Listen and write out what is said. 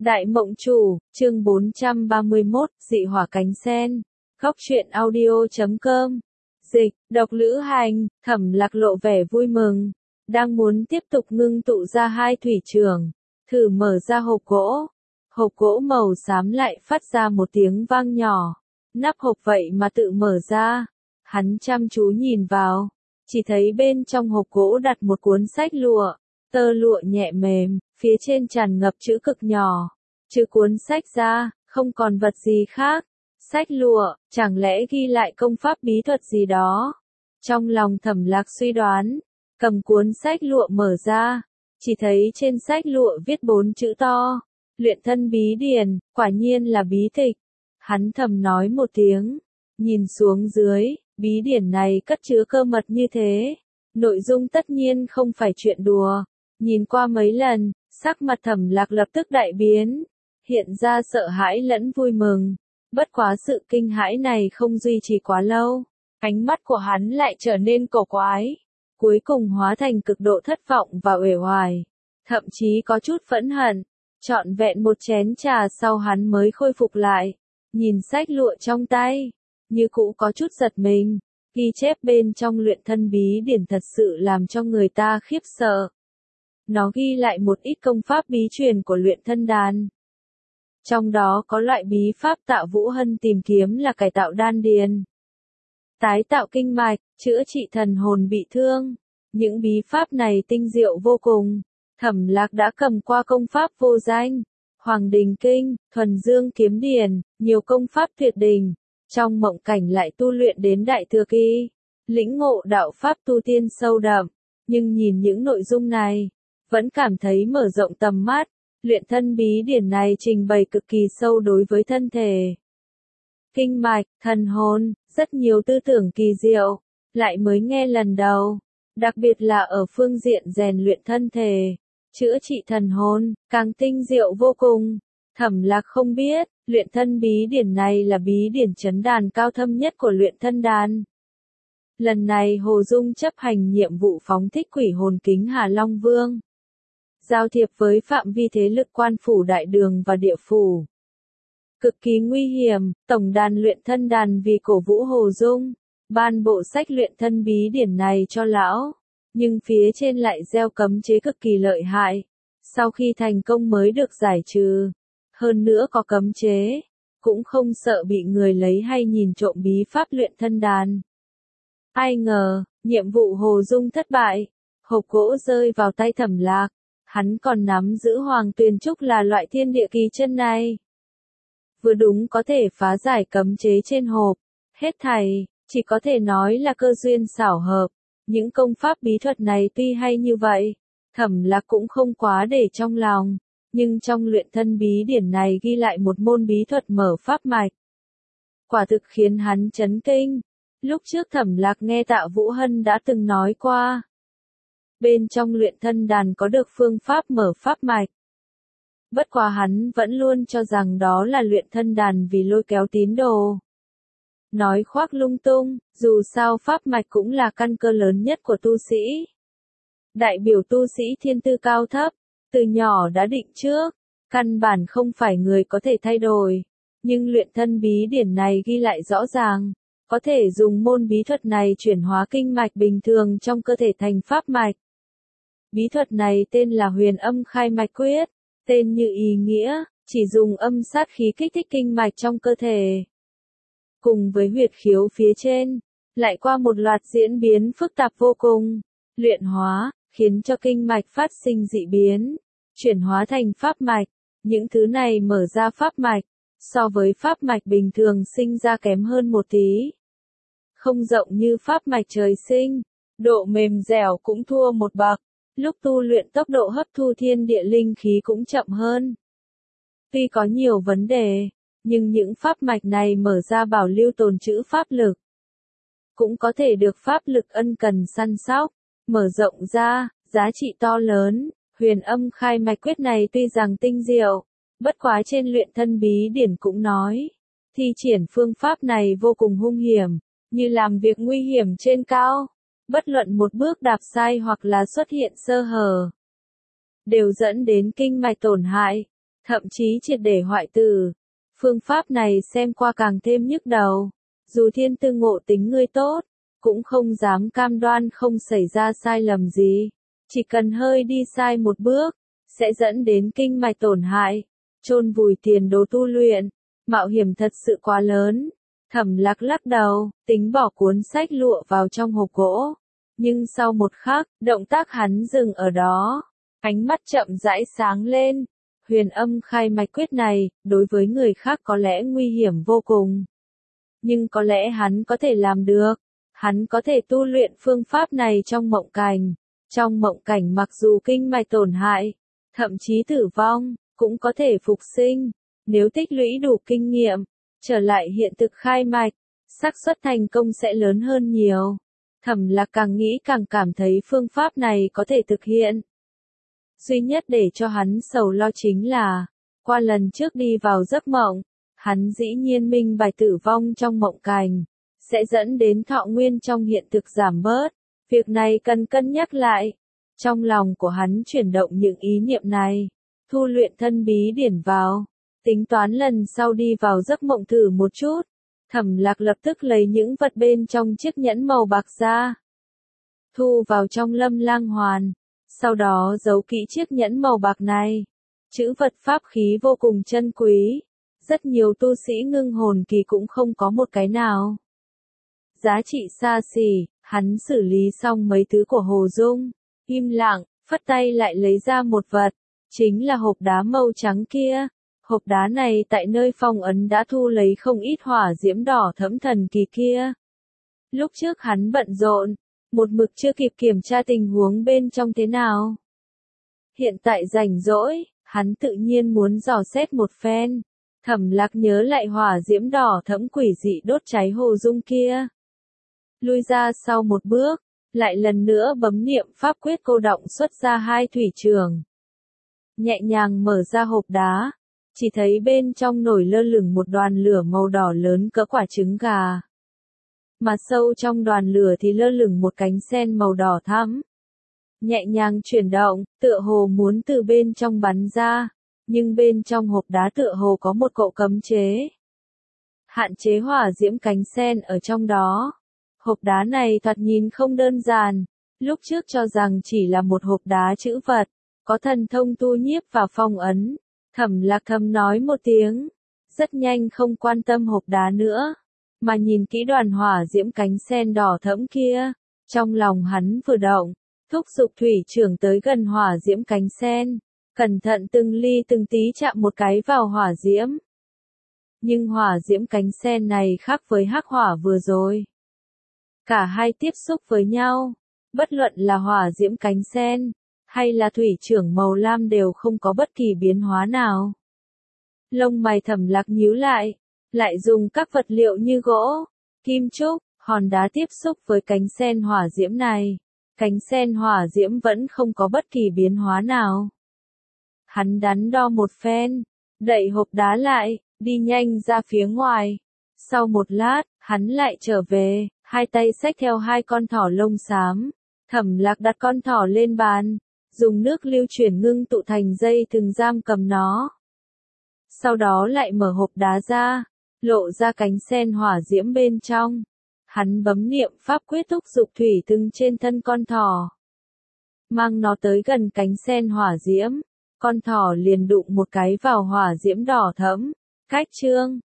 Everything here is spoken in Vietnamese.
Đại Mộng Chủ, chương 431, Dị hỏa cánh sen. Góc truyện audio.com. Dịch, Độc Lữ Hành, Thẩm Lạc lộ vẻ vui mừng. Đang muốn tiếp tục ngưng tụ ra hai thủy trường. Thử mở ra hộp gỗ. Hộp gỗ màu xám lại phát ra một tiếng vang nhỏ. Nắp hộp vậy mà tự mở ra. Hắn chăm chú nhìn vào. Chỉ thấy bên trong hộp gỗ đặt một cuốn sách lụa. Tơ lụa nhẹ mềm, phía trên tràn ngập chữ cực nhỏ. Trừ cuốn sách ra, không còn vật gì khác. Sách lụa, chẳng lẽ ghi lại công pháp bí thuật gì đó? Trong lòng Thẩm Lạc suy đoán, cầm cuốn sách lụa mở ra, chỉ thấy trên sách lụa viết 4 chữ to. Luyện thân bí điển, quả nhiên là bí tịch. Hắn thầm nói một tiếng, nhìn xuống dưới, bí điển này cất chứa cơ mật như thế. Nội dung tất nhiên không phải chuyện đùa. Nhìn qua mấy lần, sắc mặt Thẩm Lạc lập tức đại biến, hiện ra sợ hãi lẫn vui mừng. Bất quá sự kinh hãi này không duy trì quá lâu, ánh mắt của hắn lại trở nên cổ quái, cuối cùng hóa thành cực độ thất vọng và uể oải, thậm chí có chút phẫn hận. Trọn vẹn một chén trà sau hắn mới khôi phục lại, nhìn sách lụa trong tay, như cũ có chút giật mình, ghi chép bên trong luyện thân bí điển thật sự làm cho người ta khiếp sợ. Nó ghi lại một ít công pháp bí truyền của luyện thân đan. Trong đó có loại bí pháp Tạ Vũ Hân tìm kiếm là cải tạo đan điền, tái tạo kinh mạch, chữa trị thần hồn bị thương. Những bí pháp này tinh diệu vô cùng. Thẩm Lạc đã cầm qua công pháp vô danh, Hoàng Đình Kinh, Thuần Dương Kiếm Điển, nhiều công pháp tuyệt đỉnh. Trong mộng cảnh lại tu luyện đến đại thừa kỳ, lĩnh ngộ đạo pháp tu tiên sâu đậm. Nhưng nhìn những nội dung này, vẫn cảm thấy mở rộng tầm mắt. Luyện thân bí điển này trình bày cực kỳ sâu đối với thân thể, kinh mạch, thần hồn, rất nhiều tư tưởng kỳ diệu, lại mới nghe lần đầu. Đặc biệt là ở phương diện rèn luyện thân thể, chữa trị thần hồn, càng tinh diệu vô cùng. Thẩm Lạc không biết, luyện thân bí điển này là bí điển chấn đàn cao thâm nhất của luyện thân đan. Lần này Hồ Dung chấp hành nhiệm vụ phóng thích quỷ hồn kính Hà Long Vương, giao thiệp với phạm vi thế lực Quan Phủ Đại Đường và Địa Phủ. Cực kỳ nguy hiểm, tổng đàn luyện thân đàn vì cổ vũ Hồ Dung, ban bộ sách luyện thân bí điển này cho lão, nhưng phía trên lại gieo cấm chế cực kỳ lợi hại, sau khi thành công mới được giải trừ. Hơn nữa có cấm chế, cũng không sợ bị người lấy hay nhìn trộm bí pháp luyện thân đàn. Ai ngờ, nhiệm vụ Hồ Dung thất bại, hộp gỗ rơi vào tay Thẩm Lạc. Hắn còn nắm giữ Hoàng Tuyền Trúc là loại thiên địa kỳ chân này. Vừa đúng có thể phá giải cấm chế trên hộp. Hết thảy, chỉ có thể nói là cơ duyên xảo hợp. Những công pháp bí thuật này tuy hay như vậy, Thẩm Lạc cũng không quá để trong lòng. Nhưng trong luyện thân bí điển này ghi lại một môn bí thuật mở pháp mạch. Quả thực khiến hắn chấn kinh. Lúc trước Thẩm Lạc nghe Tạ Vũ Hân đã từng nói qua. Bên trong luyện thân đàn có được phương pháp mở pháp mạch. Bất quá hắn vẫn luôn cho rằng đó là luyện thân đàn vì lôi kéo tín đồ. Nói khoác lung tung, dù sao pháp mạch cũng là căn cơ lớn nhất của tu sĩ. Đại biểu tu sĩ thiên tư cao thấp, từ nhỏ đã định trước, căn bản không phải người có thể thay đổi. Nhưng luyện thân bí điển này ghi lại rõ ràng, có thể dùng môn bí thuật này chuyển hóa kinh mạch bình thường trong cơ thể thành pháp mạch. Bí thuật này tên là Huyền Âm Khai Mạch Quyết, tên như ý nghĩa, chỉ dùng âm sát khí kích thích kinh mạch trong cơ thể. Cùng với huyệt khiếu phía trên, lại qua một loạt diễn biến phức tạp vô cùng, luyện hóa, khiến cho kinh mạch phát sinh dị biến, chuyển hóa thành pháp mạch. Những thứ này mở ra pháp mạch, so với pháp mạch bình thường sinh ra kém hơn một tí. Không rộng như pháp mạch trời sinh, độ mềm dẻo cũng thua một bậc. Lúc tu luyện tốc độ hấp thu thiên địa linh khí cũng chậm hơn. Tuy có nhiều vấn đề, nhưng những pháp mạch này mở ra bảo lưu tồn trữ pháp lực. Cũng có thể được pháp lực ân cần săn sóc, mở rộng ra, giá trị to lớn. Huyền Âm Khai Mạch Quyết này tuy rằng tinh diệu, bất quá trên luyện thân bí điển cũng nói, thi triển phương pháp này vô cùng hung hiểm, như làm việc nguy hiểm trên cao. Bất luận một bước đạp sai hoặc là xuất hiện sơ hở, đều dẫn đến kinh mạch tổn hại. thậm chí triệt để hoại tử. Phương pháp này xem qua càng thêm nhức đầu. Dù thiên tư ngộ tính ngươi tốt, cũng không dám cam đoan không xảy ra sai lầm gì. Chỉ cần hơi đi sai một bước, sẽ dẫn đến kinh mạch tổn hại, chôn vùi tiền đồ tu luyện. Mạo hiểm thật sự quá lớn. Thẩm Lạc lắc đầu, tính bỏ cuốn sách lụa vào trong hộp gỗ. Nhưng sau một khắc, động tác hắn dừng ở đó. Ánh mắt chậm rãi sáng lên. Huyền âm khai mạch quyết này, đối với người khác có lẽ nguy hiểm vô cùng. Nhưng có lẽ hắn có thể làm được. Hắn có thể tu luyện phương pháp này trong mộng cảnh. Trong mộng cảnh mặc dù kinh mạch tổn hại, thậm chí tử vong, cũng có thể phục sinh. Nếu tích lũy đủ kinh nghiệm, trở lại hiện thực khai mạch, xác suất thành công sẽ lớn hơn nhiều. Thẩm Lạc càng nghĩ càng cảm thấy phương pháp này có thể thực hiện. Duy nhất để cho hắn sầu lo chính là, qua lần trước đi vào giấc mộng, hắn dĩ nhiên minh bạch tử vong trong mộng cảnh, sẽ dẫn đến thọ nguyên trong hiện thực giảm bớt. Việc này cần cân nhắc lại. Trong lòng của hắn chuyển động những ý niệm này, thu luyện thân bí điển vào, tính toán lần sau đi vào giấc mộng thử một chút. Thẩm Lạc lập tức lấy những vật bên trong chiếc nhẫn màu bạc ra, thu vào trong lâm lang hoàn, sau đó giấu kỹ chiếc nhẫn màu bạc này. Chữ vật pháp khí vô cùng chân quý, rất nhiều tu sĩ ngưng hồn kỳ cũng không có một cái nào. Giá trị xa xỉ, hắn xử lý xong mấy thứ của Hồ Dung, im lặng, phất tay lại lấy ra một vật, chính là hộp đá màu trắng kia. Hộp đá này tại nơi phong ấn đã thu lấy không ít hỏa diễm đỏ thẫm thần kỳ kia. Lúc trước hắn bận rộn, một mực chưa kịp kiểm tra tình huống bên trong thế nào. Hiện tại rảnh rỗi, hắn tự nhiên muốn dò xét một phen. Thẩm Lạc nhớ lại hỏa diễm đỏ thẫm quỷ dị đốt cháy Hồ Dung kia. Lui ra sau một bước, lại lần nữa bấm niệm pháp quyết cô động xuất ra hai thủy trường. Nhẹ nhàng mở ra hộp đá, chỉ thấy bên trong nổi lơ lửng một đoàn lửa màu đỏ lớn cỡ quả trứng gà. Mà sâu trong đoàn lửa thì lơ lửng một cánh sen màu đỏ thắm. Nhẹ nhàng chuyển động, tựa hồ muốn từ bên trong bắn ra, nhưng bên trong hộp đá tựa hồ có một cỗ cấm chế. Hạn chế hỏa diễm cánh sen ở trong đó. Hộp đá này thoạt nhìn không đơn giản, lúc trước cho rằng chỉ là một hộp đá trữ vật, có thần thông tu nhiếp và phong ấn. Thẩm Lạc thầm nói một tiếng, rất nhanh không quan tâm hộp đá nữa, mà nhìn kỹ đoàn hỏa diễm cánh sen đỏ thẫm kia. Trong lòng hắn vừa động, thúc giục thủy trưởng tới gần hỏa diễm cánh sen, cẩn thận từng ly từng tí chạm một cái vào hỏa diễm. Nhưng hỏa diễm cánh sen này khác với hắc hỏa vừa rồi. Cả hai tiếp xúc với nhau, bất luận là hỏa diễm cánh sen, hay là thủy trưởng màu lam đều không có bất kỳ biến hóa nào. Lông mày Thẩm Lạc nhíu lại dùng các vật liệu như gỗ, kim trúc, hòn đá tiếp xúc với cánh sen hỏa diễm này. Cánh sen hỏa diễm vẫn không có bất kỳ biến hóa nào. Hắn đắn đo một phen, đậy hộp đá lại, đi nhanh ra phía ngoài. Sau một lát, hắn lại trở về, hai tay xách theo hai con thỏ lông xám. Thẩm Lạc đặt con thỏ lên bàn, dùng nước lưu chuyển ngưng tụ thành dây thừng giam cầm nó. Sau đó lại mở hộp đá ra, lộ ra cánh sen hỏa diễm bên trong. Hắn bấm niệm pháp quyết thúc giục thủy từng trên thân con thỏ. Mang nó tới gần cánh sen hỏa diễm, con thỏ liền đụng một cái vào hỏa diễm đỏ thẫm. Cách chương